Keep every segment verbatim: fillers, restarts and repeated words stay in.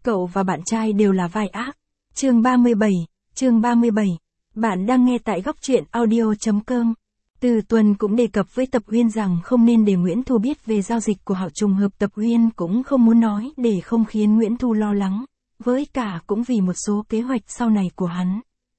Cậu và bạn trai đều là vai ác. Chương ba mươi bảy, chương ba mươi bảy. Bạn đang nghe tại góc truyện audio chấm com. Từ Tuần cũng đề cập với Tập Uyên rằng không nên để Nguyễn Thu biết về giao dịch của họ, trùng hợp Tập Uyên cũng không muốn nói để không khiến Nguyễn Thu lo lắng, với cả cũng vì một số kế hoạch sau này của hắn.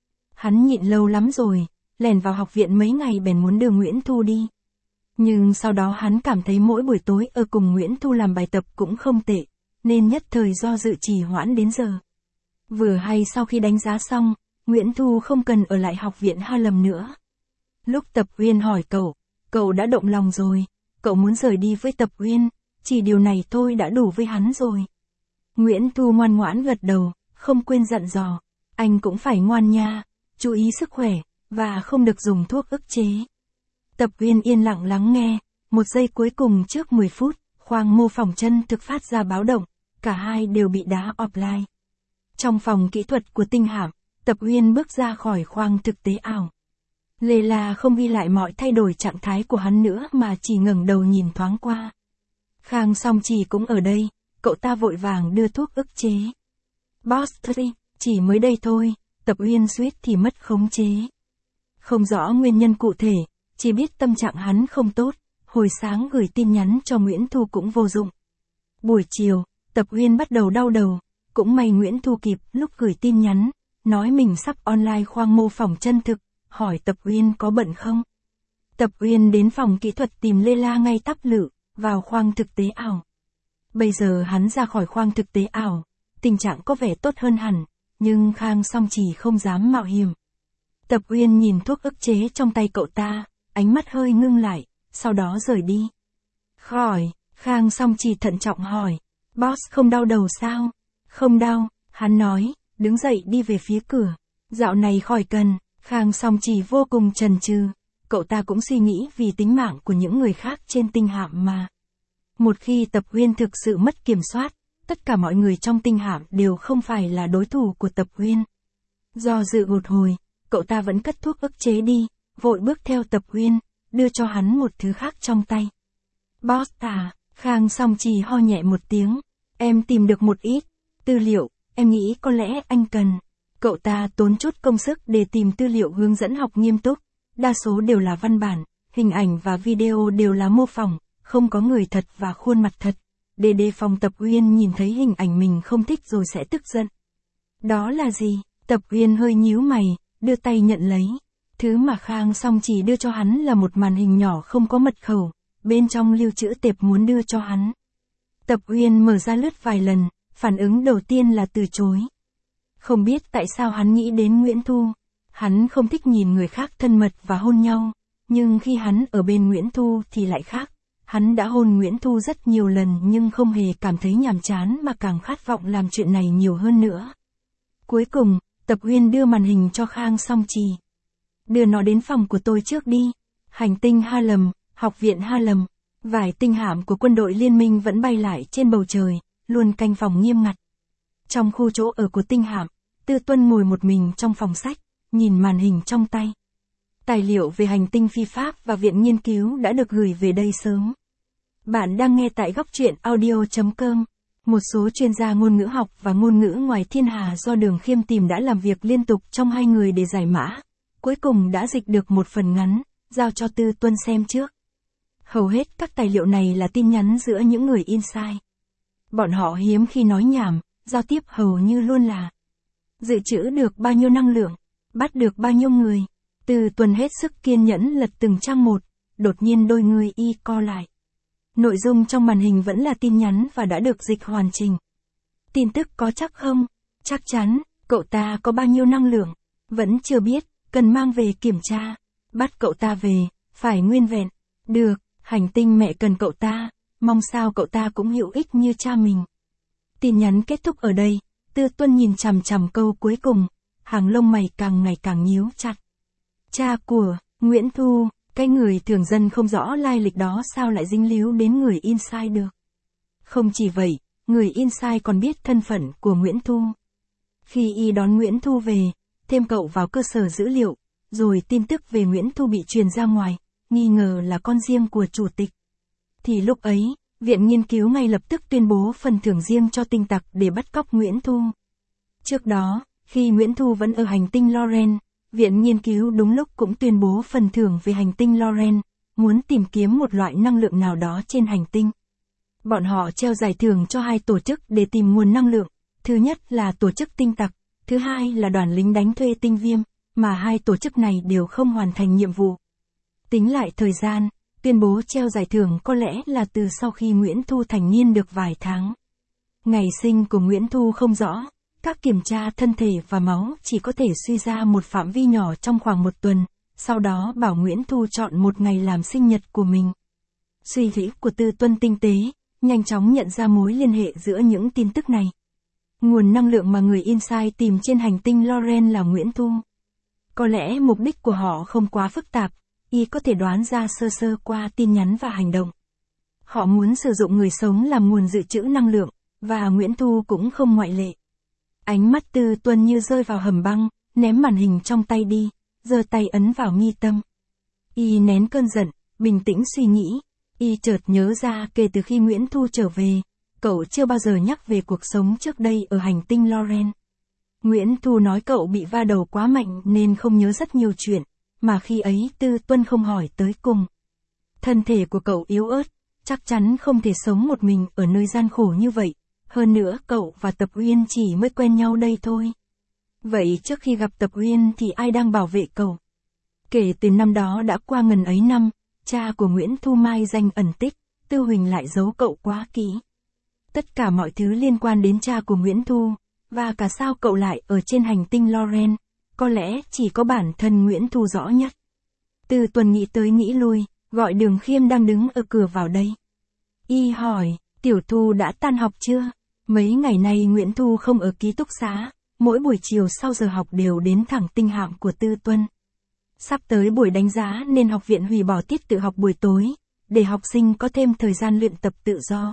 Hắn nhịn lâu lắm rồi, lẻn vào học viện mấy ngày bèn muốn đưa Nguyễn Thu đi. Nhưng sau đó hắn cảm thấy mỗi buổi tối ở cùng Nguyễn Thu làm bài tập cũng không tệ, nên nhất thời do dự trì hoãn đến giờ. Vừa hay sau khi đánh giá xong, Nguyễn Thu không cần ở lại học viện Harlem nữa. Lúc Tập Uyên hỏi cậu, cậu đã động lòng rồi, cậu muốn rời đi với Tập Uyên, chỉ điều này thôi đã đủ với hắn rồi. Nguyễn Thu ngoan ngoãn gật đầu, không quên dặn dò, anh cũng phải ngoan nha, chú ý sức khỏe, và không được dùng thuốc ức chế. Tập Uyên yên lặng lắng nghe, một giây cuối cùng trước mười phút, khoang mô phỏng chân thực phát ra báo động, cả hai đều bị đá offline. Trong phòng kỹ thuật của Tinh Hạm, Tập Uyên bước ra khỏi khoang thực tế ảo. Lê La không ghi lại mọi thay đổi trạng thái của hắn nữa mà chỉ ngẩng đầu nhìn thoáng qua. Khang Song Chỉ cũng ở đây, cậu ta vội vàng đưa thuốc ức chế. Boss Tree, chỉ mới đây thôi, Tập Uyên suýt thì mất khống chế. Không rõ nguyên nhân cụ thể, chỉ biết tâm trạng hắn không tốt, hồi sáng gửi tin nhắn cho Nguyễn Thu cũng vô dụng. Buổi chiều, Tập Uyên bắt đầu đau đầu, cũng may Nguyễn Thu kịp lúc gửi tin nhắn, nói mình sắp online khoang mô phỏng chân thực, hỏi Tập Uyên có bận không. Tập Uyên đến phòng kỹ thuật tìm Lê La ngay tắp lự, vào khoang thực tế ảo. Bây giờ hắn ra khỏi khoang thực tế ảo, tình trạng có vẻ tốt hơn hẳn, nhưng Khang Song Chỉ không dám mạo hiểm. Tập Uyên nhìn thuốc ức chế trong tay cậu ta, ánh mắt hơi ngưng lại, sau đó rời đi. Khỏi, Khang Song Chỉ thận trọng hỏi, boss không đau đầu sao? Không đau, hắn nói, đứng dậy đi về phía cửa. Dạo này khỏi cần. Khang Song Chỉ vô cùng chần chừ, cậu ta cũng suy nghĩ vì tính mạng của những người khác trên Tinh Hạm mà. Một khi Tập Uyên thực sự mất kiểm soát, tất cả mọi người trong Tinh Hạm đều không phải là đối thủ của Tập Uyên. Do dự một hồi, cậu ta vẫn cất thuốc ức chế đi, vội bước theo Tập Uyên, đưa cho hắn một thứ khác trong tay. Boss à, Khang Song Chỉ ho nhẹ một tiếng, em tìm được một ít tư liệu, em nghĩ có lẽ anh cần. Cậu ta tốn chút công sức để tìm tư liệu hướng dẫn học nghiêm túc, đa số đều là văn bản, hình ảnh và video đều là mô phỏng, không có người thật và khuôn mặt thật, để đề phòng Tập Uyên nhìn thấy hình ảnh mình không thích rồi sẽ tức giận. Đó là gì? Tập Uyên hơi nhíu mày, đưa tay nhận lấy. Thứ mà Khang Song Chỉ đưa cho hắn là một màn hình nhỏ không có mật khẩu, bên trong lưu trữ tệp muốn đưa cho hắn. Tập Uyên mở ra lướt vài lần, phản ứng đầu tiên là từ chối. Không biết tại sao hắn nghĩ đến Nguyễn Thu. Hắn không thích nhìn người khác thân mật và hôn nhau, nhưng khi hắn ở bên Nguyễn Thu thì lại khác. Hắn đã hôn Nguyễn Thu rất nhiều lần nhưng không hề cảm thấy nhàm chán mà càng khát vọng làm chuyện này nhiều hơn nữa. Cuối cùng, Tập Uyên đưa màn hình cho Khang Song Chỉ. Đưa nó đến phòng của tôi trước đi. Hành tinh Harlem, học viện Harlem, vài tinh hạm của quân đội liên minh vẫn bay lại trên bầu trời, luôn canh phòng nghiêm ngặt. Trong khu chỗ ở của tinh hạm, Tư Tuân ngồi một mình trong phòng sách, nhìn màn hình trong tay. Tài liệu về hành tinh phi pháp và viện nghiên cứu đã được gửi về đây sớm. Bạn đang nghe tại góc truyện audio chấm com. Một số chuyên gia ngôn ngữ học và ngôn ngữ ngoài thiên hà do Đường Khiêm tìm đã làm việc liên tục trong hai người để giải mã. Cuối cùng đã dịch được một phần ngắn, giao cho Tư Tuân xem trước. Hầu hết các tài liệu này là tin nhắn giữa những người inside. Bọn họ hiếm khi nói nhảm, giao tiếp hầu như luôn là dự trữ được bao nhiêu năng lượng, bắt được bao nhiêu người. Tư Tuân hết sức kiên nhẫn lật từng trang một, đột nhiên đôi người y co lại. Nội dung trong màn hình vẫn là tin nhắn và đã được dịch hoàn chỉnh. Tin tức có chắc không? Chắc chắn. Cậu ta có bao nhiêu năng lượng? Vẫn chưa biết, cần mang về kiểm tra. Bắt cậu ta về, phải nguyên vẹn. Được, hành tinh mẹ cần cậu ta, mong sao cậu ta cũng hữu ích như cha mình. Tin nhắn kết thúc ở đây. Tư Tuân nhìn chằm chằm câu cuối cùng, hàng lông mày càng ngày càng nhíu chặt. Cha của Nguyễn Thu, cái người thường dân không rõ lai lịch đó sao lại dính líu đến người inside được. Không chỉ vậy, người inside còn biết thân phận của Nguyễn Thu. Khi y đón Nguyễn Thu về, thêm cậu vào cơ sở dữ liệu, rồi tin tức về Nguyễn Thu bị truyền ra ngoài, nghi ngờ là con riêng của chủ tịch. Thì lúc ấy, Viện Nghiên cứu ngay lập tức tuyên bố phần thưởng riêng cho tinh tặc để bắt cóc Nguyễn Thu. Trước đó, khi Nguyễn Thu vẫn ở hành tinh Loren, Viện Nghiên cứu đúng lúc cũng tuyên bố phần thưởng về hành tinh Loren, muốn tìm kiếm một loại năng lượng nào đó trên hành tinh. Bọn họ treo giải thưởng cho hai tổ chức để tìm nguồn năng lượng, thứ nhất là tổ chức tinh tặc, thứ hai là đoàn lính đánh thuê tinh viêm, mà hai tổ chức này đều không hoàn thành nhiệm vụ. Tính lại thời gian, tuyên bố treo giải thưởng có lẽ là từ sau khi Nguyễn Thu thành niên được vài tháng. Ngày sinh của Nguyễn Thu không rõ, các kiểm tra thân thể và máu chỉ có thể suy ra một phạm vi nhỏ trong khoảng một tuần, sau đó bảo Nguyễn Thu chọn một ngày làm sinh nhật của mình. Suy nghĩ của Tư Tuân tinh tế, nhanh chóng nhận ra mối liên hệ giữa những tin tức này. Nguồn năng lượng mà người Insight tìm trên hành tinh Loren là Nguyễn Thu. Có lẽ mục đích của họ không quá phức tạp, y có thể đoán ra sơ sơ qua tin nhắn và hành động. Họ muốn sử dụng người sống làm nguồn dự trữ năng lượng, và Nguyễn Thu cũng không ngoại lệ. Ánh mắt Tư Tuân như rơi vào hầm băng, ném màn hình trong tay đi, giơ tay ấn vào mi tâm. Y nén cơn giận, bình tĩnh suy nghĩ. Y chợt nhớ ra kể từ khi Nguyễn Thu trở về, cậu chưa bao giờ nhắc về cuộc sống trước đây ở hành tinh Loren. Nguyễn Thu nói cậu bị va đầu quá mạnh nên không nhớ rất nhiều chuyện, mà khi ấy Tư Tuân không hỏi tới cùng. Thân thể của cậu yếu ớt, chắc chắn không thể sống một mình ở nơi gian khổ như vậy, hơn nữa cậu và Tập Uyên chỉ mới quen nhau đây thôi. Vậy trước khi gặp Tập Uyên thì ai đang bảo vệ cậu? Kể từ năm đó đã qua ngần ấy năm, cha của Nguyễn Thu mai danh ẩn tích, Tư Huỳnh lại giấu cậu quá kỹ. Tất cả mọi thứ liên quan đến cha của Nguyễn Thu, và cả sao cậu lại ở trên hành tinh Loren, có lẽ chỉ có bản thân Nguyễn Thu rõ nhất. Tư Tuân nghĩ tới nghĩ lui, gọi Đường Khiêm đang đứng ở cửa vào đây. Y hỏi, Tiểu Thu đã tan học chưa? Mấy ngày nay Nguyễn Thu không ở ký túc xá, mỗi buổi chiều sau giờ học đều đến thẳng tinh hạm của Tư Tuân. Sắp tới buổi đánh giá nên học viện hủy bỏ tiết tự học buổi tối, để học sinh có thêm thời gian luyện tập tự do.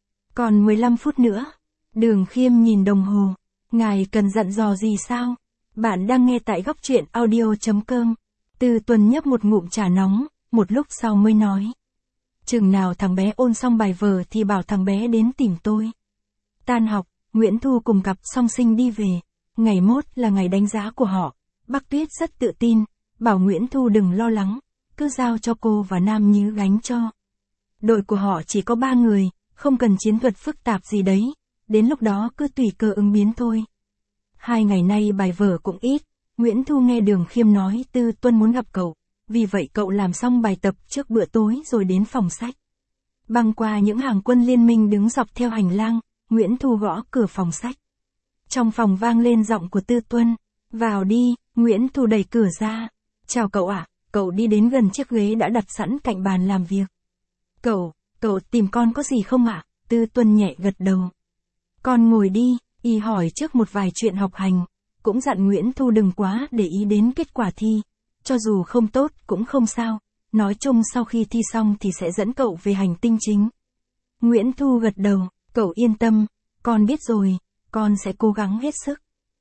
Còn mười lăm phút nữa. Đường Khiêm nhìn đồng hồ. Ngài cần dặn dò gì sao? Bạn đang nghe tại góc truyện audio chấm com. Tư Tuân nhấp một ngụm trà nóng, một lúc sau mới nói. Chừng nào thằng bé ôn xong bài vở thì bảo thằng bé đến tìm tôi. Tan học, Nguyễn Thu cùng cặp song sinh đi về. Ngày mốt là ngày đánh giá của họ. Bác Tuyết rất tự tin, bảo Nguyễn Thu đừng lo lắng, cứ giao cho cô và Nam Như gánh cho. Đội của họ chỉ có ba người, không cần chiến thuật phức tạp gì đấy, đến lúc đó cứ tùy cơ ứng biến thôi. Hai ngày nay bài vở cũng ít, Nguyễn Thu nghe Đường Khiêm nói Tư Tuân muốn gặp cậu, vì vậy cậu làm xong bài tập trước bữa tối rồi đến phòng sách. Băng qua những hàng quân liên minh đứng dọc theo hành lang, Nguyễn Thu gõ cửa phòng sách. Trong phòng vang lên giọng của Tư Tuân, vào đi. Nguyễn Thu đẩy cửa ra. Chào cậu ạ, à, cậu đi đến gần chiếc ghế đã đặt sẵn cạnh bàn làm việc. Cậu, cậu tìm con có gì không ạ? À? Tư Tuân nhẹ gật đầu. Con ngồi đi, y hỏi trước một vài chuyện học hành, cũng dặn Nguyễn Thu đừng quá để ý đến kết quả thi, cho dù không tốt cũng không sao, nói chung sau khi thi xong thì sẽ dẫn cậu về hành tinh chính. Nguyễn Thu gật đầu, cậu yên tâm, con biết rồi, con sẽ cố gắng hết sức.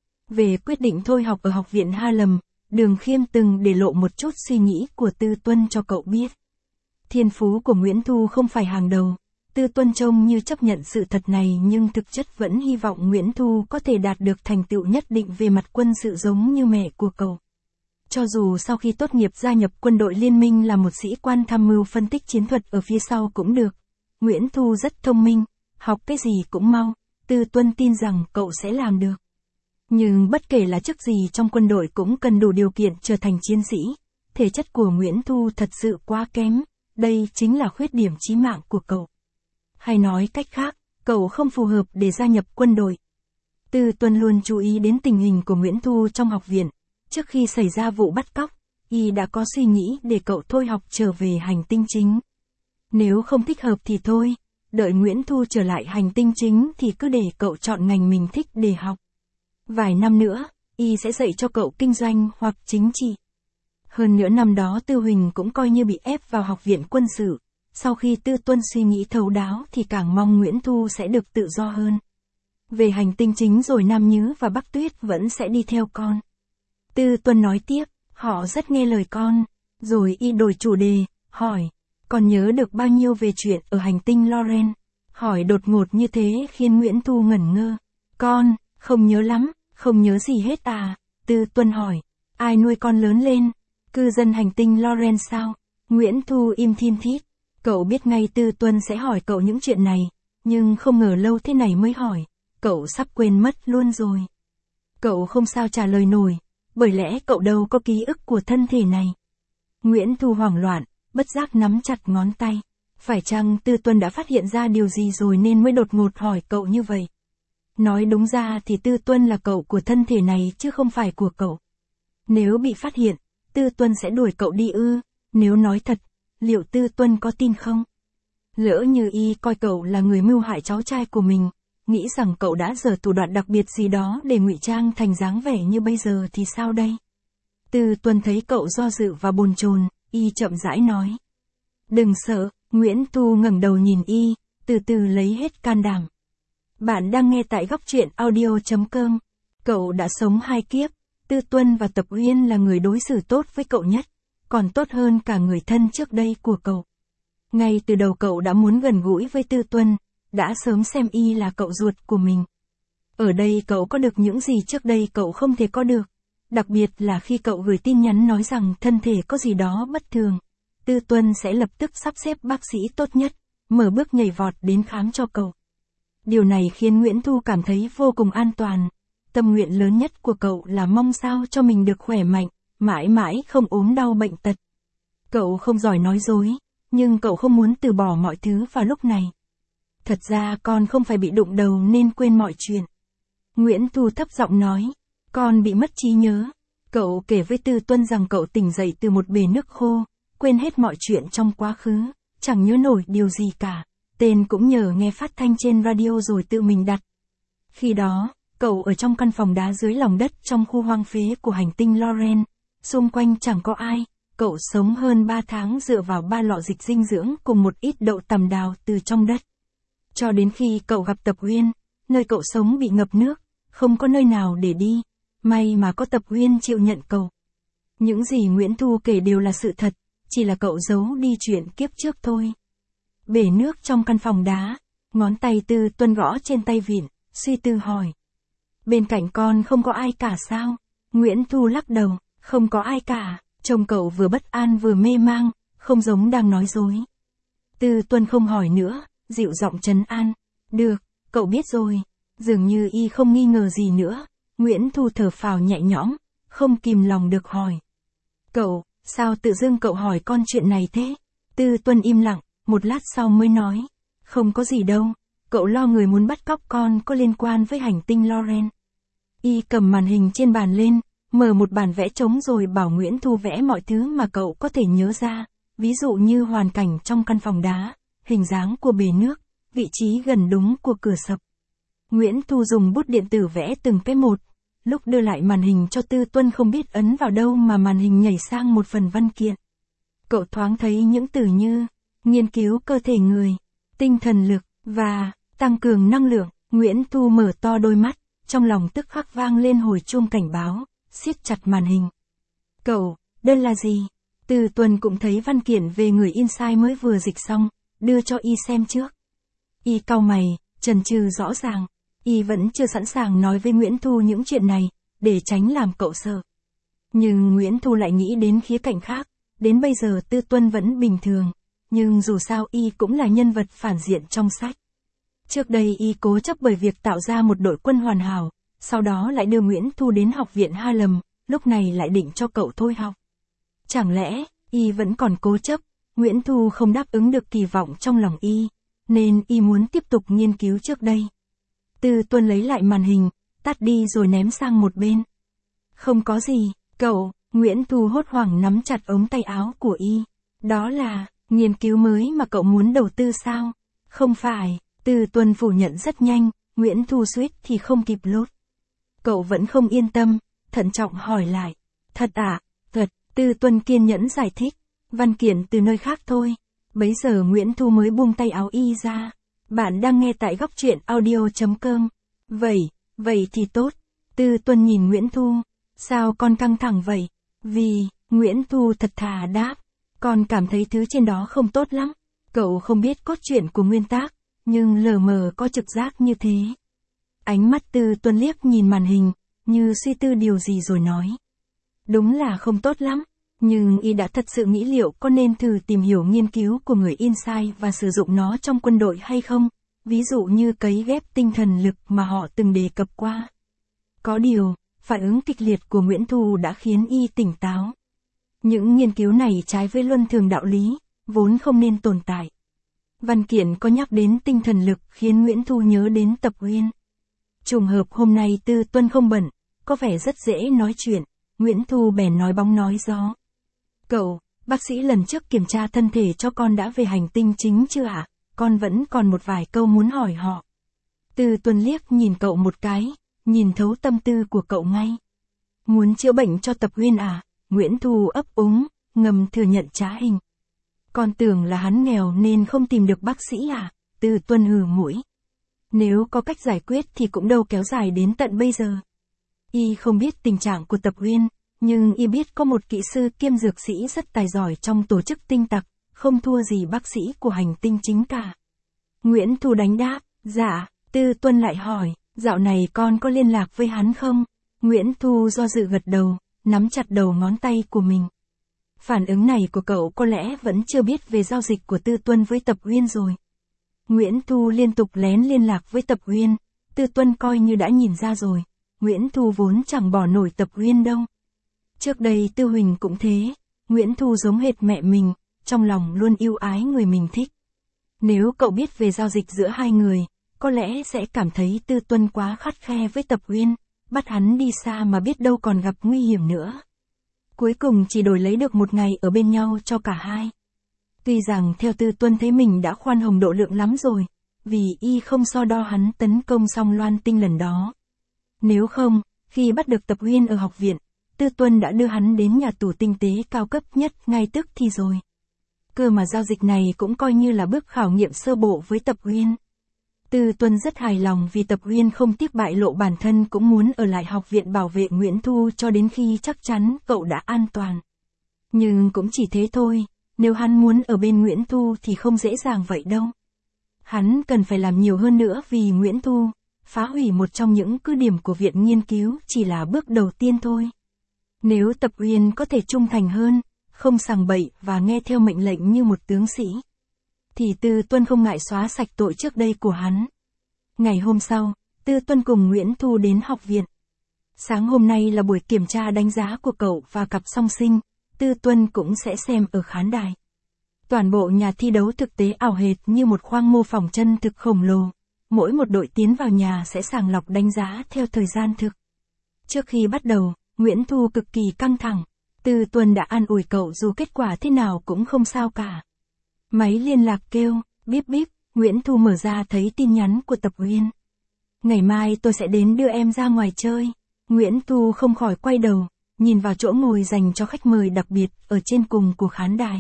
Về quyết định thôi học ở học viện Harlem, Đường Khiêm từng để lộ một chút suy nghĩ của Tư Tuân cho cậu biết. Thiên phú của Nguyễn Thu không phải hàng đầu, Tư Tuân trông như chấp nhận sự thật này nhưng thực chất vẫn hy vọng Nguyễn Thu có thể đạt được thành tựu nhất định về mặt quân sự giống như mẹ của cậu. Cho dù sau khi tốt nghiệp gia nhập quân đội liên minh là một sĩ quan tham mưu phân tích chiến thuật ở phía sau cũng được. Nguyễn Thu rất thông minh, học cái gì cũng mau, Tư Tuân tin rằng cậu sẽ làm được. Nhưng bất kể là chức gì trong quân đội cũng cần đủ điều kiện trở thành chiến sĩ. Thể chất của Nguyễn Thu thật sự quá kém, đây chính là khuyết điểm chí mạng của cậu. Hay nói cách khác, cậu không phù hợp để gia nhập quân đội. Tư Tuân luôn chú ý đến tình hình của Nguyễn Thu trong học viện. Trước khi xảy ra vụ bắt cóc, y đã có suy nghĩ để cậu thôi học trở về hành tinh chính. Nếu không thích hợp thì thôi, đợi Nguyễn Thu trở lại hành tinh chính thì cứ để cậu chọn ngành mình thích để học. Vài năm nữa, y sẽ dạy cho cậu kinh doanh hoặc chính trị. Hơn nữa năm đó Tư Huỳnh cũng coi như bị ép vào học viện quân sự. Sau khi Tư Tuân suy nghĩ thấu đáo thì càng mong Nguyễn Thu sẽ được tự do hơn. Về hành tinh chính rồi Nam Nhứ và Bắc Tuyết vẫn sẽ đi theo con. Tư Tuân nói tiếp, họ rất nghe lời con. Rồi y đổi chủ đề, hỏi, Còn nhớ được bao nhiêu về chuyện ở hành tinh Loren? Hỏi đột ngột như thế khiến Nguyễn Thu ngẩn ngơ. Con, không nhớ lắm, không nhớ gì hết à? Tư Tuân hỏi. Ai nuôi con lớn lên? Cư dân hành tinh Loren sao? Nguyễn Thu im thin thít. Cậu biết ngay Tư Tuân sẽ hỏi cậu những chuyện này, nhưng không ngờ lâu thế này mới hỏi. Cậu sắp quên mất luôn rồi. Cậu không sao trả lời nổi, bởi lẽ cậu đâu có ký ức của thân thể này. Nguyễn Thu hoảng loạn, bất giác nắm chặt ngón tay. Phải chăng Tư Tuân đã phát hiện ra điều gì rồi nên mới đột ngột hỏi cậu như vậy? Nói đúng ra thì Tư Tuân là cậu của thân thể này chứ không phải của cậu. Nếu bị phát hiện, Tư Tuân sẽ đuổi cậu đi ư? Nếu nói thật, liệu Tư Tuân có tin không? Lỡ như y coi cậu là người mưu hại cháu trai của mình, nghĩ rằng cậu đã giở thủ đoạn đặc biệt gì đó để ngụy trang thành dáng vẻ như bây giờ thì sao đây? Tư Tuân thấy cậu do dự và bồn chồn, y chậm rãi nói. Đừng sợ, Nguyễn Thu ngẩng đầu nhìn y, từ từ lấy hết can đảm. Bạn đang nghe tại góc truyện audio chấm com. Cậu đã sống hai kiếp, Tư Tuân và Tập Uyên là người đối xử tốt với cậu nhất, còn tốt hơn cả người thân trước đây của cậu. Ngay từ đầu cậu đã muốn gần gũi với Tư Tuân, đã sớm xem y là cậu ruột của mình. Ở đây cậu có được những gì trước đây cậu không thể có được, đặc biệt là khi cậu gửi tin nhắn nói rằng thân thể có gì đó bất thường. Tư Tuân sẽ lập tức sắp xếp bác sĩ tốt nhất, mở bước nhảy vọt đến khám cho cậu. Điều này khiến Nguyễn Thu cảm thấy vô cùng an toàn. Tâm nguyện lớn nhất của cậu là mong sao cho mình được khỏe mạnh, mãi mãi không ốm đau bệnh tật. Cậu không giỏi nói dối, nhưng cậu không muốn từ bỏ mọi thứ vào lúc này. Thật ra con không phải bị đụng đầu nên quên mọi chuyện. Nguyễn Thu thấp giọng nói, con bị mất trí nhớ. Cậu kể với Tư Tuân rằng cậu tỉnh dậy từ một bể nước khô, quên hết mọi chuyện trong quá khứ, chẳng nhớ nổi điều gì cả. Tên cũng nhờ nghe phát thanh trên radio rồi tự mình đặt. Khi đó, cậu ở trong căn phòng đá dưới lòng đất trong khu hoang phế của hành tinh Loren. Xung quanh chẳng có ai, cậu sống hơn ba tháng dựa vào ba lọ dịch dinh dưỡng cùng một ít đậu tằm đào từ trong đất. Cho đến khi cậu gặp Tập Uyên, nơi cậu sống bị ngập nước, không có nơi nào để đi. May mà có Tập Uyên chịu nhận cậu. Những gì Nguyễn Thu kể đều là sự thật, chỉ là cậu giấu đi chuyện kiếp trước thôi. Bể nước trong căn phòng đá, ngón tay Tư Tuân gõ trên tay vịn, suy tư hỏi. Bên cạnh con không có ai cả sao? Nguyễn Thu lắc đầu, không có ai cả. Trông cậu vừa bất an vừa mê mang, không giống đang nói dối. Tư Tuân không hỏi nữa, dịu giọng trấn an. Được, cậu biết rồi. Dường như y không nghi ngờ gì nữa. Nguyễn Thu thở phào nhẹ nhõm, không kìm lòng được hỏi. Cậu, sao tự dưng cậu hỏi con chuyện này thế? Tư Tuân im lặng, một lát sau mới nói. Không có gì đâu, cậu lo người muốn bắt cóc con có liên quan với hành tinh Loren. Y cầm màn hình trên bàn lên, mở một bản vẽ trống rồi bảo Nguyễn Thu vẽ mọi thứ mà cậu có thể nhớ ra, ví dụ như hoàn cảnh trong căn phòng đá, hình dáng của bể nước, vị trí gần đúng của cửa sập. Nguyễn Thu dùng bút điện tử vẽ từng cái một, lúc đưa lại màn hình cho Tư Tuân không biết ấn vào đâu mà màn hình nhảy sang một phần văn kiện. Cậu thoáng thấy những từ như, nghiên cứu cơ thể người, tinh thần lực, và tăng cường năng lượng. Nguyễn Thu mở to đôi mắt, trong lòng tức khắc vang lên hồi chuông cảnh báo, siết chặt màn hình. Cậu, đây là gì? Tư Tuân cũng thấy văn kiện về người Insight mới vừa dịch xong, đưa cho y xem trước. Y cau mày, chần chừ rõ ràng, y vẫn chưa sẵn sàng nói với Nguyễn Thu những chuyện này, để tránh làm cậu sợ. Nhưng Nguyễn Thu lại nghĩ đến khía cạnh khác, đến bây giờ Tư Tuân vẫn bình thường, nhưng dù sao y cũng là nhân vật phản diện trong sách. Trước đây y cố chấp bởi việc tạo ra một đội quân hoàn hảo, sau đó lại đưa Nguyễn Thu đến học viện Harlem, lúc này lại định cho cậu thôi học. Chẳng lẽ, y vẫn còn cố chấp, Nguyễn Thu không đáp ứng được kỳ vọng trong lòng y, nên y muốn tiếp tục nghiên cứu trước đây. Tư Tuân lấy lại màn hình, tắt đi rồi ném sang một bên. Không có gì, cậu, Nguyễn Thu hốt hoảng nắm chặt ống tay áo của y. Đó là, nghiên cứu mới mà cậu muốn đầu tư sao? Không phải, Tư Tuân phủ nhận rất nhanh, Nguyễn Thu suýt thì không kịp lốt. Cậu vẫn không yên tâm, thận trọng hỏi lại. Thật à? Thật, Tư Tuân kiên nhẫn giải thích. Văn kiện từ nơi khác thôi. Bấy giờ Nguyễn Thu mới buông tay áo y ra. Bạn đang nghe tại góc truyện audio chấm com. Vậy, vậy thì tốt. Tư Tuân nhìn Nguyễn Thu. Sao con căng thẳng vậy? Vì, Nguyễn Thu thật thà đáp. Con cảm thấy thứ trên đó không tốt lắm. Cậu không biết cốt truyện của nguyên tác, nhưng lờ mờ có trực giác như thế. Ánh mắt Tư Tuân liếc nhìn màn hình, như suy tư điều gì rồi nói. Đúng là không tốt lắm, nhưng y đã thật sự nghĩ liệu có nên thử tìm hiểu nghiên cứu của người Insight và sử dụng nó trong quân đội hay không, ví dụ như cấy ghép tinh thần lực mà họ từng đề cập qua. Có điều, phản ứng kịch liệt của Nguyễn Thu đã khiến y tỉnh táo. Những nghiên cứu này trái với luân thường đạo lý, vốn không nên tồn tại. Văn kiện có nhắc đến tinh thần lực khiến Nguyễn Thu nhớ đến Tập Uyên. Trùng hợp hôm nay Tư Tuân không bận, có vẻ rất dễ nói chuyện, Nguyễn Thu bèn nói bóng nói gió. Cậu, bác sĩ lần trước kiểm tra thân thể cho con đã về hành tinh chính chưa ạ? Con vẫn còn một vài câu muốn hỏi họ. Tư Tuân liếc nhìn cậu một cái, nhìn thấu tâm tư của cậu ngay. Muốn chữa bệnh cho Tập Uyên à? Nguyễn Thu ấp úng, ngầm thừa nhận trá hình. Con tưởng là hắn nghèo nên không tìm được bác sĩ à? Tư Tuân hừ mũi. Nếu có cách giải quyết thì cũng đâu kéo dài đến tận bây giờ. Y không biết tình trạng của Tập Uyên, nhưng y biết có một kỹ sư kiêm dược sĩ rất tài giỏi trong tổ chức tinh tặc, không thua gì bác sĩ của hành tinh chính cả. Nguyễn Thu đánh đáp, dạ. Tư Tuân lại hỏi, dạo này con có liên lạc với hắn không? Nguyễn Thu do dự gật đầu, nắm chặt đầu ngón tay của mình. Phản ứng này của cậu có lẽ vẫn chưa biết về giao dịch của Tư Tuân với Tập Uyên rồi. Nguyễn Thu liên tục lén liên lạc với Tập Uyên, Tư Tuân coi như đã nhìn ra rồi, Nguyễn Thu vốn chẳng bỏ nổi Tập Uyên đâu. Trước đây Tư Huỳnh cũng thế, Nguyễn Thu giống hệt mẹ mình, trong lòng luôn yêu ái người mình thích. Nếu cậu biết về giao dịch giữa hai người, có lẽ sẽ cảm thấy Tư Tuân quá khắt khe với Tập Uyên, bắt hắn đi xa mà biết đâu còn gặp nguy hiểm nữa. Cuối cùng chỉ đổi lấy được một ngày ở bên nhau cho cả hai. Tuy rằng theo Tư Tuân thấy mình đã khoan hồng độ lượng lắm rồi, vì y không so đo hắn tấn công xong Loan Tinh lần đó. Nếu không, khi bắt được Tập Uyên ở học viện, Tư Tuân đã đưa hắn đến nhà tù tinh tế cao cấp nhất ngay tức thì rồi. Cơ mà giao dịch này cũng coi như là bước khảo nghiệm sơ bộ với Tập Uyên. Tư Tuân rất hài lòng vì Tập Uyên không tiếc bại lộ bản thân cũng muốn ở lại học viện bảo vệ Nguyễn Thu cho đến khi chắc chắn cậu đã an toàn. Nhưng cũng chỉ thế thôi, nếu hắn muốn ở bên Nguyễn Thu thì không dễ dàng vậy đâu. Hắn cần phải làm nhiều hơn nữa vì Nguyễn Thu, phá hủy một trong những cứ điểm của viện nghiên cứu chỉ là bước đầu tiên thôi. Nếu Tập Uyên có thể trung thành hơn, không sằng bậy và nghe theo mệnh lệnh như một tướng sĩ, thì Tư Tuân không ngại xóa sạch tội trước đây của hắn. Ngày hôm sau, Tư Tuân cùng Nguyễn Thu đến học viện. Sáng hôm nay là buổi kiểm tra đánh giá của cậu và cặp song sinh, Tư Tuân cũng sẽ xem ở khán đài. Toàn bộ nhà thi đấu thực tế ảo hệt như một khoang mô phỏng chân thực khổng lồ. Mỗi một đội tiến vào nhà sẽ sàng lọc đánh giá theo thời gian thực. Trước khi bắt đầu, Nguyễn Thu cực kỳ căng thẳng. Tư Tuân đã an ủi cậu dù kết quả thế nào cũng không sao cả. Máy liên lạc kêu, bíp bíp, Nguyễn Thu mở ra thấy tin nhắn của Tập Uyên. Ngày mai tôi sẽ đến đưa em ra ngoài chơi. Nguyễn Thu không khỏi quay đầu, nhìn vào chỗ ngồi dành cho khách mời đặc biệt ở trên cùng của khán đài.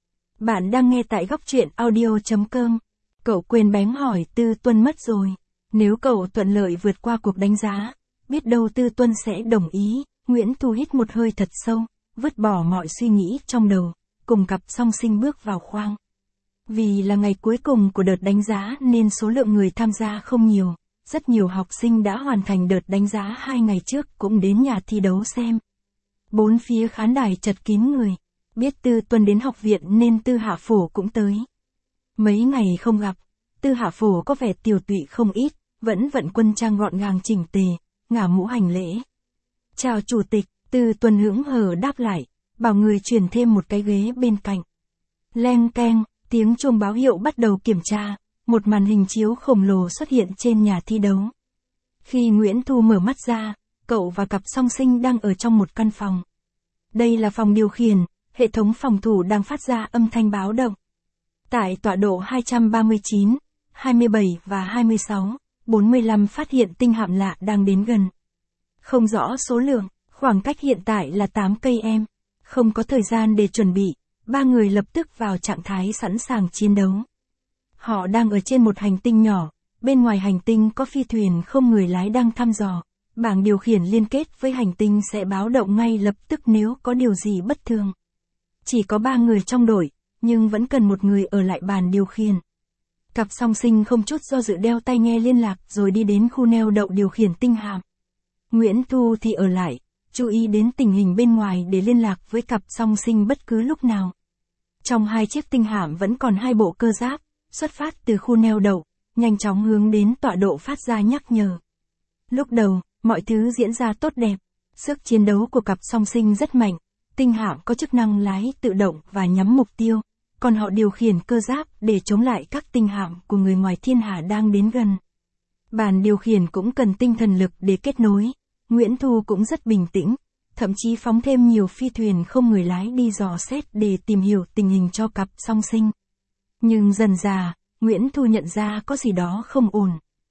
Bạn đang nghe tại góc truyện audio chấm com. Cậu quên bén hỏi Tư Tuân mất rồi. Nếu cậu thuận lợi vượt qua cuộc đánh giá, biết đâu Tư Tuân sẽ đồng ý. Nguyễn Thu hít một hơi thật sâu, vứt bỏ mọi suy nghĩ trong đầu, cùng cặp song sinh bước vào khoang. Vì là ngày cuối cùng của đợt đánh giá nên số lượng người tham gia không nhiều. Rất nhiều học sinh đã hoàn thành đợt đánh giá hai ngày trước cũng đến nhà thi đấu xem. Bốn phía khán đài chật kín người. Biết Tư Tuân đến học viện nên Tư Hạ Phổ cũng tới. Mấy ngày không gặp, Tư Hạ Phổ có vẻ tiều tụy không ít, vẫn vận quân trang gọn gàng chỉnh tề, ngả mũ hành lễ. Chào chủ tịch, Tư Tuân hững hờ đáp lại, bảo người chuyển thêm một cái ghế bên cạnh. Leng keng, tiếng chuông báo hiệu bắt đầu kiểm tra, một màn hình chiếu khổng lồ xuất hiện trên nhà thi đấu. Khi Nguyễn Thu mở mắt ra, cậu và cặp song sinh đang ở trong một căn phòng. Đây là phòng điều khiển, hệ thống phòng thủ đang phát ra âm thanh báo động. Tại tọa độ hai trăm ba mươi chín, hai mươi bảy và hai mươi sáu, bốn mươi lăm phát hiện tinh hạm lạ đang đến gần. Không rõ số lượng, khoảng cách hiện tại là tám cây em. Không có thời gian để chuẩn bị, ba người lập tức vào trạng thái sẵn sàng chiến đấu. Họ đang ở trên một hành tinh nhỏ, bên ngoài hành tinh có phi thuyền không người lái đang thăm dò. Bảng điều khiển liên kết với hành tinh sẽ báo động ngay lập tức nếu có điều gì bất thường. Chỉ có ba người trong đội, nhưng vẫn cần một người ở lại bàn điều khiển. Cặp song sinh không chút do dự đeo tai nghe liên lạc rồi đi đến khu neo đậu điều khiển tinh hạm. Nguyễn Thu thì ở lại, chú ý đến tình hình bên ngoài để liên lạc với cặp song sinh bất cứ lúc nào. Trong hai chiếc tinh hạm vẫn còn hai bộ cơ giáp, xuất phát từ khu neo đậu, nhanh chóng hướng đến tọa độ phát ra nhắc nhở. Lúc đầu, mọi thứ diễn ra tốt đẹp, sức chiến đấu của cặp song sinh rất mạnh, tinh hạm có chức năng lái tự động và nhắm mục tiêu, còn họ điều khiển cơ giáp để chống lại các tinh hạm của người ngoài thiên hà đang đến gần. Bàn điều khiển cũng cần tinh thần lực để kết nối, Nguyễn Thu cũng rất bình tĩnh, thậm chí phóng thêm nhiều phi thuyền không người lái đi dò xét để tìm hiểu tình hình cho cặp song sinh. Nhưng dần dà, Nguyễn Thu nhận ra có gì đó không ổn.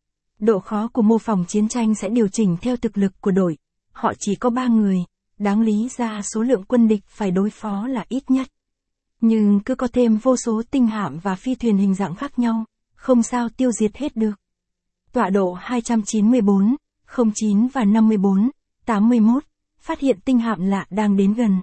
Độ khó của mô phỏng chiến tranh sẽ điều chỉnh theo thực lực của đội, họ chỉ có ba người, đáng lý ra số lượng quân địch phải đối phó là ít nhất. Nhưng cứ có thêm vô số tinh hạm và phi thuyền hình dạng khác nhau, không sao tiêu diệt hết được. Tọa độ hai trăm chín mươi tư, không chín và năm mươi tư, tám mươi mốt, phát hiện tinh hạm lạ đang đến gần.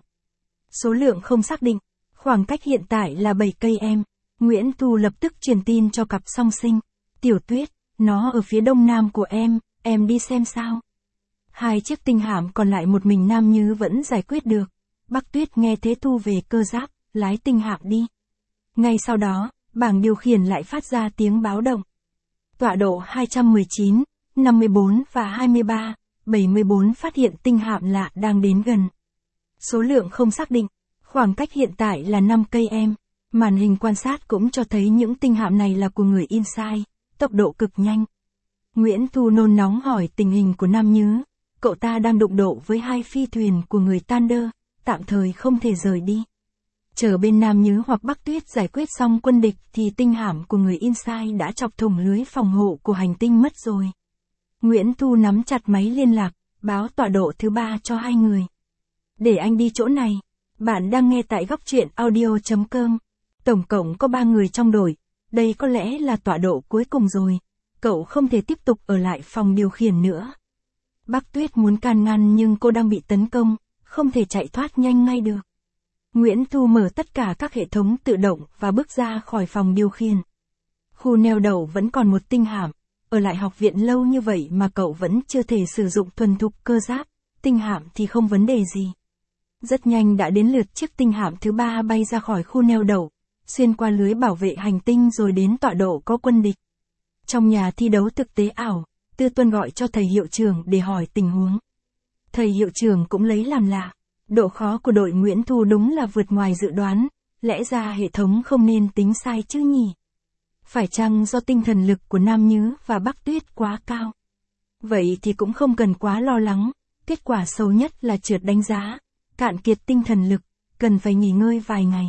Số lượng không xác định, khoảng cách hiện tại là bảy cây em. Nguyễn Thu lập tức truyền tin cho cặp song sinh. Tiểu Tuyết, nó ở phía đông nam của em, em đi xem sao. Hai chiếc tinh hạm còn lại một mình Nam Như vẫn giải quyết được. Bắc Tuyết nghe thế thu về cơ giáp, lái tinh hạm đi. Ngay sau đó, bảng điều khiển lại phát ra tiếng báo động. Tọa độ hai trăm mười chín, năm mươi tư và hai mươi ba, bảy mươi tư phát hiện tinh hạm lạ đang đến gần. Số lượng không xác định, khoảng cách hiện tại là năm cây em. Màn hình quan sát cũng cho thấy những tinh hạm này là của người Inside, tốc độ cực nhanh. Nguyễn Thu nôn nóng hỏi tình hình của Nam Như, cậu ta đang đụng độ với hai phi thuyền của người Thunder, tạm thời không thể rời đi. Chờ bên Nam Như hoặc Bắc Tuyết giải quyết xong quân địch thì tinh hạm của người Inside đã chọc thủng lưới phòng hộ của hành tinh mất rồi. Nguyễn Thu nắm chặt máy liên lạc, báo tọa độ thứ ba cho hai người. Để anh đi chỗ này, bạn đang nghe tại góc truyện audio chấm com. Tổng cộng có ba người trong đội, đây có lẽ là tọa độ cuối cùng rồi, cậu không thể tiếp tục ở lại phòng điều khiển nữa. Bắc Tuyết muốn can ngăn nhưng cô đang bị tấn công, không thể chạy thoát nhanh ngay được. Nguyễn Thu mở tất cả các hệ thống tự động và bước ra khỏi phòng điều khiển. Khu neo đậu vẫn còn một tinh hạm, ở lại học viện lâu như vậy mà cậu vẫn chưa thể sử dụng thuần thục cơ giáp, tinh hạm thì không vấn đề gì. Rất nhanh đã đến lượt chiếc tinh hạm thứ ba bay ra khỏi khu neo đậu, xuyên qua lưới bảo vệ hành tinh rồi đến tọa độ có quân địch. Trong nhà thi đấu thực tế ảo, Tư Tuân gọi cho thầy hiệu trưởng để hỏi tình huống. Thầy hiệu trưởng cũng lấy làm lạ, độ khó của đội Nguyễn Thu đúng là vượt ngoài dự đoán, lẽ ra hệ thống không nên tính sai chứ nhỉ? Phải chăng do tinh thần lực của Nam Như và Bắc Tuyết quá cao? Vậy thì cũng không cần quá lo lắng, kết quả xấu nhất là trượt đánh giá, cạn kiệt tinh thần lực, cần phải nghỉ ngơi vài ngày.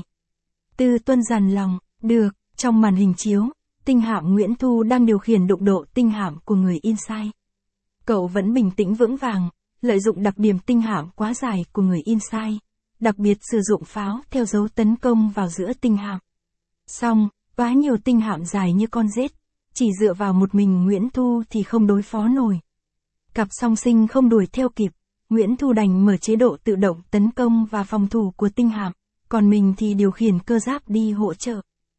Tư Tuân dằn lòng, được, trong màn hình chiếu, tinh hạm Nguyễn Thu đang điều khiển đụng độ tinh hạm của người Inside. Cậu vẫn bình tĩnh vững vàng, lợi dụng đặc điểm tinh hạm quá dài của người Inside, đặc biệt sử dụng pháo theo dấu tấn công vào giữa tinh hạm. Xong, quá nhiều tinh hạm dài như con rết, chỉ dựa vào một mình Nguyễn Thu thì không đối phó nổi. Cặp song sinh không đuổi theo kịp, Nguyễn Thu đành mở chế độ tự động tấn công và phòng thủ của tinh hạm, còn mình thì điều khiển cơ giáp đi hỗ trợ.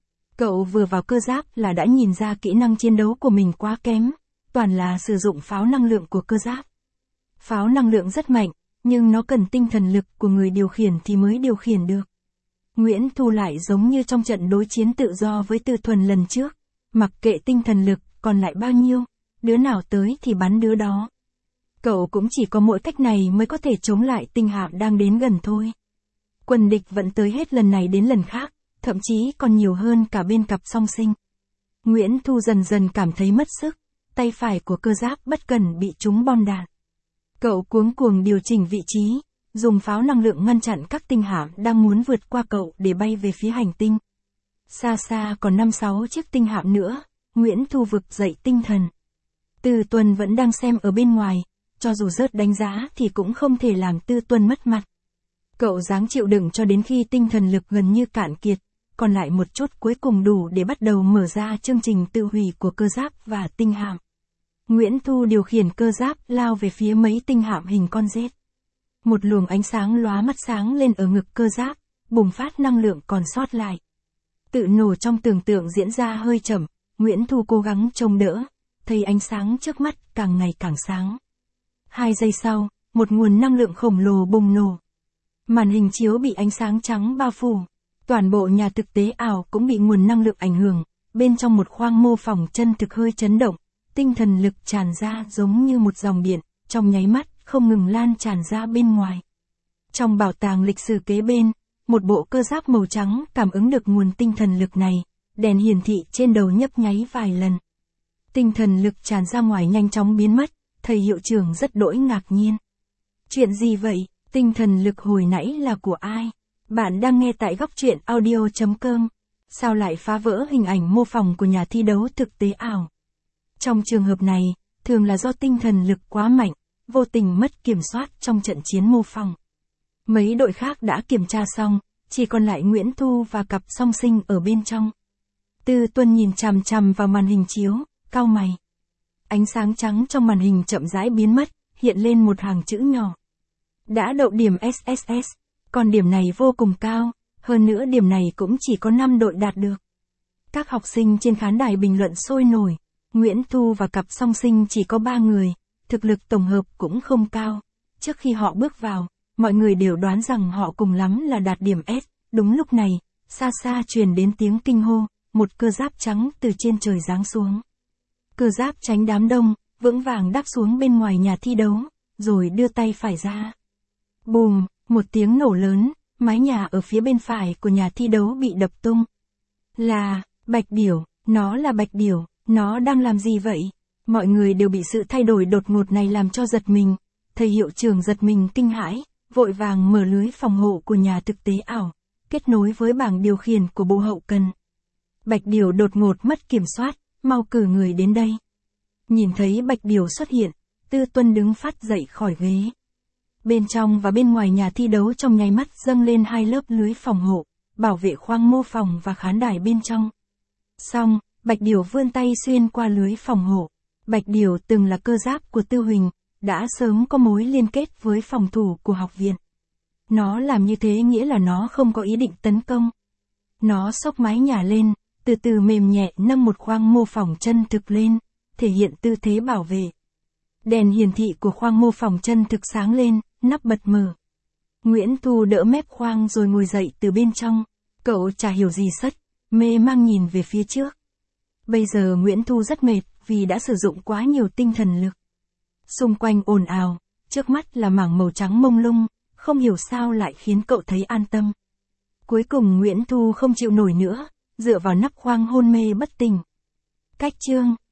Cậu vừa vào cơ giáp là đã nhìn ra kỹ năng chiến đấu của mình quá kém, toàn là sử dụng pháo năng lượng của cơ giáp. Pháo năng lượng rất mạnh, nhưng nó cần tinh thần lực của người điều khiển thì mới điều khiển được. Nguyễn Thu lại giống như trong trận đối chiến tự do với Tư Thuần lần trước, mặc kệ tinh thần lực còn lại bao nhiêu, đứa nào tới thì bắn đứa đó. Cậu cũng chỉ có mỗi cách này mới có thể chống lại tinh hạm đang đến gần thôi. Quân địch vẫn tới hết lần này đến lần khác, thậm chí còn nhiều hơn cả bên cặp song sinh. Nguyễn Thu dần dần cảm thấy mất sức, tay phải của cơ giáp bất cần bị trúng bom đạn. Cậu cuống cuồng điều chỉnh vị trí, dùng pháo năng lượng ngăn chặn các tinh hạm đang muốn vượt qua cậu để bay về phía hành tinh. Xa xa còn năm sáu chiếc tinh hạm nữa, Nguyễn Thu vực dậy tinh thần. Tư Tuân vẫn đang xem ở bên ngoài, cho dù rớt đánh giá thì cũng không thể làm Tư Tuân mất mặt. Cậu ráng chịu đựng cho đến khi tinh thần lực gần như cạn kiệt, còn lại một chút cuối cùng đủ để bắt đầu mở ra chương trình tự hủy của cơ giáp và tinh hạm. Nguyễn Thu điều khiển cơ giáp lao về phía mấy tinh hạm hình con rết. Một luồng ánh sáng lóa mắt sáng lên ở ngực cơ giáp, bùng phát năng lượng còn sót lại. Tự nổ trong tưởng tượng diễn ra hơi chậm, Nguyễn Thu cố gắng trông đỡ, thấy ánh sáng trước mắt càng ngày càng sáng. Hai giây sau, một nguồn năng lượng khổng lồ bùng nổ. Màn hình chiếu bị ánh sáng trắng bao phủ. Toàn bộ nhà thực tế ảo cũng bị nguồn năng lượng ảnh hưởng, bên trong một khoang mô phỏng chân thực hơi chấn động, tinh thần lực tràn ra giống như một dòng điện, trong nháy mắt, không ngừng lan tràn ra bên ngoài. Trong bảo tàng lịch sử kế bên, một bộ cơ giáp màu trắng cảm ứng được nguồn tinh thần lực này, đèn hiển thị trên đầu nhấp nháy vài lần. Tinh thần lực tràn ra ngoài nhanh chóng biến mất, thầy hiệu trưởng rất đỗi ngạc nhiên. Chuyện gì vậy? Tinh thần lực hồi nãy là của ai? Bạn đang nghe tại góc truyện audio chấm com. Sao lại phá vỡ hình ảnh mô phỏng của nhà thi đấu thực tế ảo? Trong trường hợp này, thường là do tinh thần lực quá mạnh, vô tình mất kiểm soát trong trận chiến mô phỏng. Mấy đội khác đã kiểm tra xong, chỉ còn lại Nguyễn Thu và cặp song sinh ở bên trong. Tư Tuân nhìn chằm chằm vào màn hình chiếu, cau mày. Ánh sáng trắng trong màn hình chậm rãi biến mất, hiện lên một hàng chữ nhỏ. Đã đậu điểm ét ét ét, còn điểm này vô cùng cao, hơn nữa điểm này cũng chỉ có năm đội đạt được. Các học sinh trên khán đài bình luận sôi nổi, Nguyễn Thu và cặp song sinh chỉ có ba người, thực lực tổng hợp cũng không cao. Trước khi họ bước vào, mọi người đều đoán rằng họ cùng lắm là đạt điểm S. Đúng lúc này, xa xa truyền đến tiếng kinh hô, một cơ giáp trắng từ trên trời giáng xuống. Cơ giáp tránh đám đông, vững vàng đáp xuống bên ngoài nhà thi đấu, rồi đưa tay phải ra. Bùm, một tiếng nổ lớn, mái nhà ở phía bên phải của nhà thi đấu bị đập tung. Là, Bạch Điểu, nó là Bạch Điểu, nó đang làm gì vậy? Mọi người đều bị sự thay đổi đột ngột này làm cho giật mình. Thầy hiệu trưởng giật mình kinh hãi, vội vàng mở lưới phòng hộ của nhà thực tế ảo, kết nối với bảng điều khiển của bộ hậu cần. Bạch Điểu đột ngột mất kiểm soát, mau cử người đến đây. Nhìn thấy Bạch Điểu xuất hiện, Tư Tuân đứng phát dậy khỏi ghế. Bên trong và bên ngoài nhà thi đấu trong nháy mắt dâng lên hai lớp lưới phòng hộ, bảo vệ khoang mô phỏng và khán đài bên trong. Xong, Bạch Điểu vươn tay xuyên qua lưới phòng hộ. Bạch Điểu từng là cơ giáp của Tư Huỳnh, đã sớm có mối liên kết với phòng thủ của học viện. Nó làm như thế nghĩa là nó không có ý định tấn công. Nó xốc mái nhà lên, từ từ mềm nhẹ nâng một khoang mô phỏng chân thực lên, thể hiện tư thế bảo vệ. Đèn hiển thị của khoang mô phỏng chân thực sáng lên, nắp bật mở. Nguyễn Thu đỡ mép khoang rồi ngồi dậy từ bên trong. Cậu chả hiểu gì sất, mê mang nhìn về phía trước. Bây giờ Nguyễn Thu rất mệt vì đã sử dụng quá nhiều tinh thần lực. Xung quanh ồn ào, trước mắt là mảng màu trắng mông lung, không hiểu sao lại khiến cậu thấy an tâm. Cuối cùng Nguyễn Thu không chịu nổi nữa, dựa vào nắp khoang hôn mê bất tỉnh. Cách chương